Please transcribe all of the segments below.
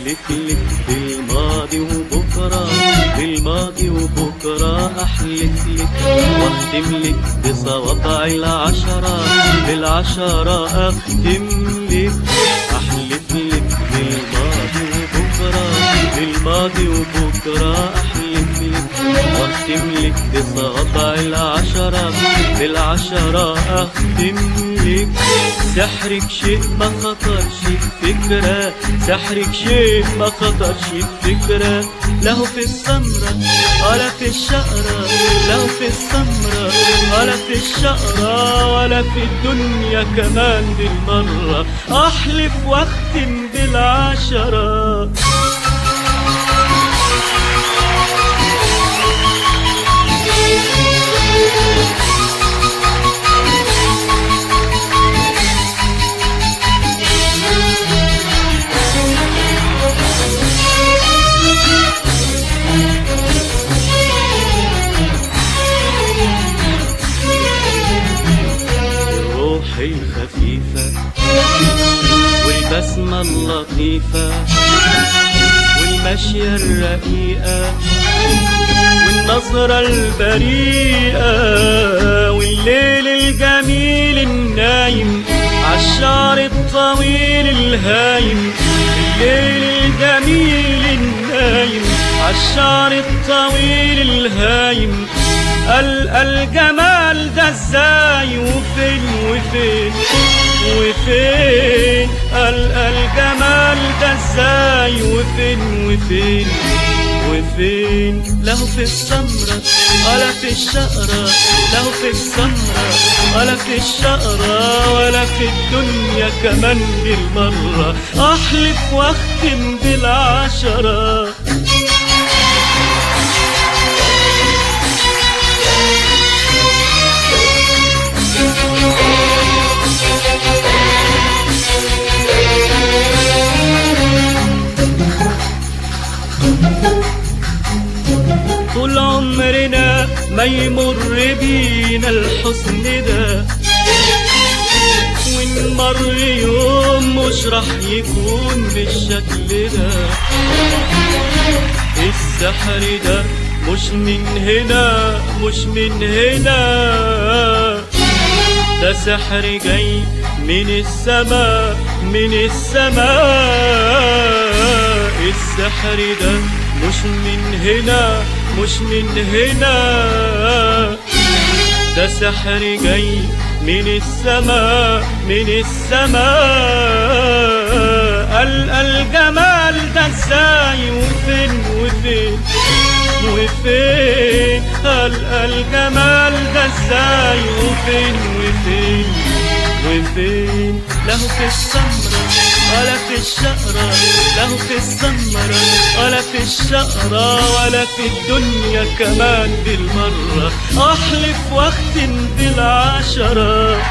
أحلف لك بالماضي وبكرة، بالماضي وبكرة أحلف لك، وأختم لك بصوابع العشرة، بالعشرة أختم لك. أحلف لك بالماضي وبكرة، بالماضي وبكرة أحلف لك، وأختم لك بصوابع العشرة، بالعشرة أختم لك. سحرك شيء ما خطرش بفكرة، سحرك شيء ما خطرش بفكرة، له في السمرة ولا في الشقرة، له في السمرة ولا في الشقرة، ولا في الدنيا كمان بالمرة. أحلف واختم بالعشرة. الخفيفة والبسمة اللطيفة والمشية الرقيقة والنظرة البريئة والليل الجميل النايم عالشعر الطويل الهايم، الليل الجميل النايم عالشعر الطويل الهايم. الجمال ده ازاي وفين وفين وفين، الجمال ده ازاي وفين وفين وفين، له في السمرة ولا في الشقرة، له في السمرة ولا في الشقرة، ولا في الدنيا كمان بالمرة. أحلف واختم بالعشرة. طول عمرنا ما يمر بينا الحسن ده، وإن مر يوم مش راح يكون بالشكل ده. السحر ده مش من هنا، مش من هنا، ده سحر جاي من السماء، من السماء. السحر ده مش من هنا، مش من هنا، ده سحر جاي من السماء، من السماء. الجمال ده ازاي وفين وفين وفين، الجمال ده ازاي وفين وفين وفين، له في السمرة ولا في الشقرة، له في السمرة ولا في الشقرة، ولا في الدنيا كمان بالمرة. أحلف واختم بالعشرة.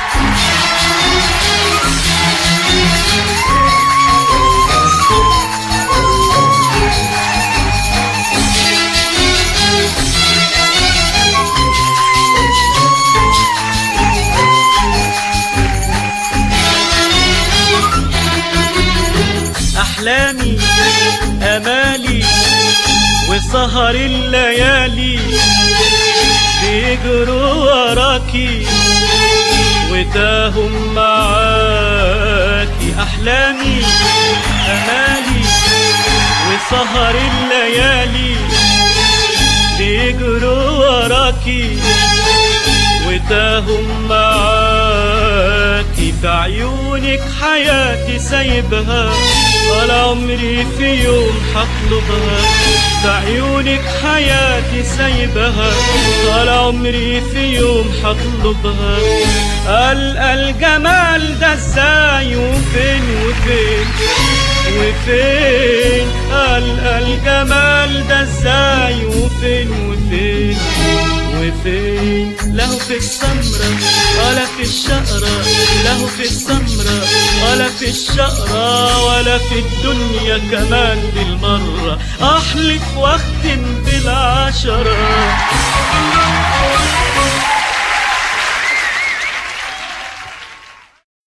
أحلامي أمالي وسهر الليالي بيجروا وراكي وتاهم معاكي. أحلامي أمالي وسهر الليالي بيجروا وراكي وتاهم معاكي. في عيونك حياتي سايبها ولا عمري في يوم حطلبها، في عيونك حياتي سايبها ولا عمري في يوم حطلبها. الجمال ده ازاي وفين وفين وفين، الجمال ده ازاي وفين وفين وفين، له في السمرة ولا في الشقرة، له في السمرة ولا في الشقرة، ولا في الدنيا كمان بالمرة. أحلف واختم بالعشرة.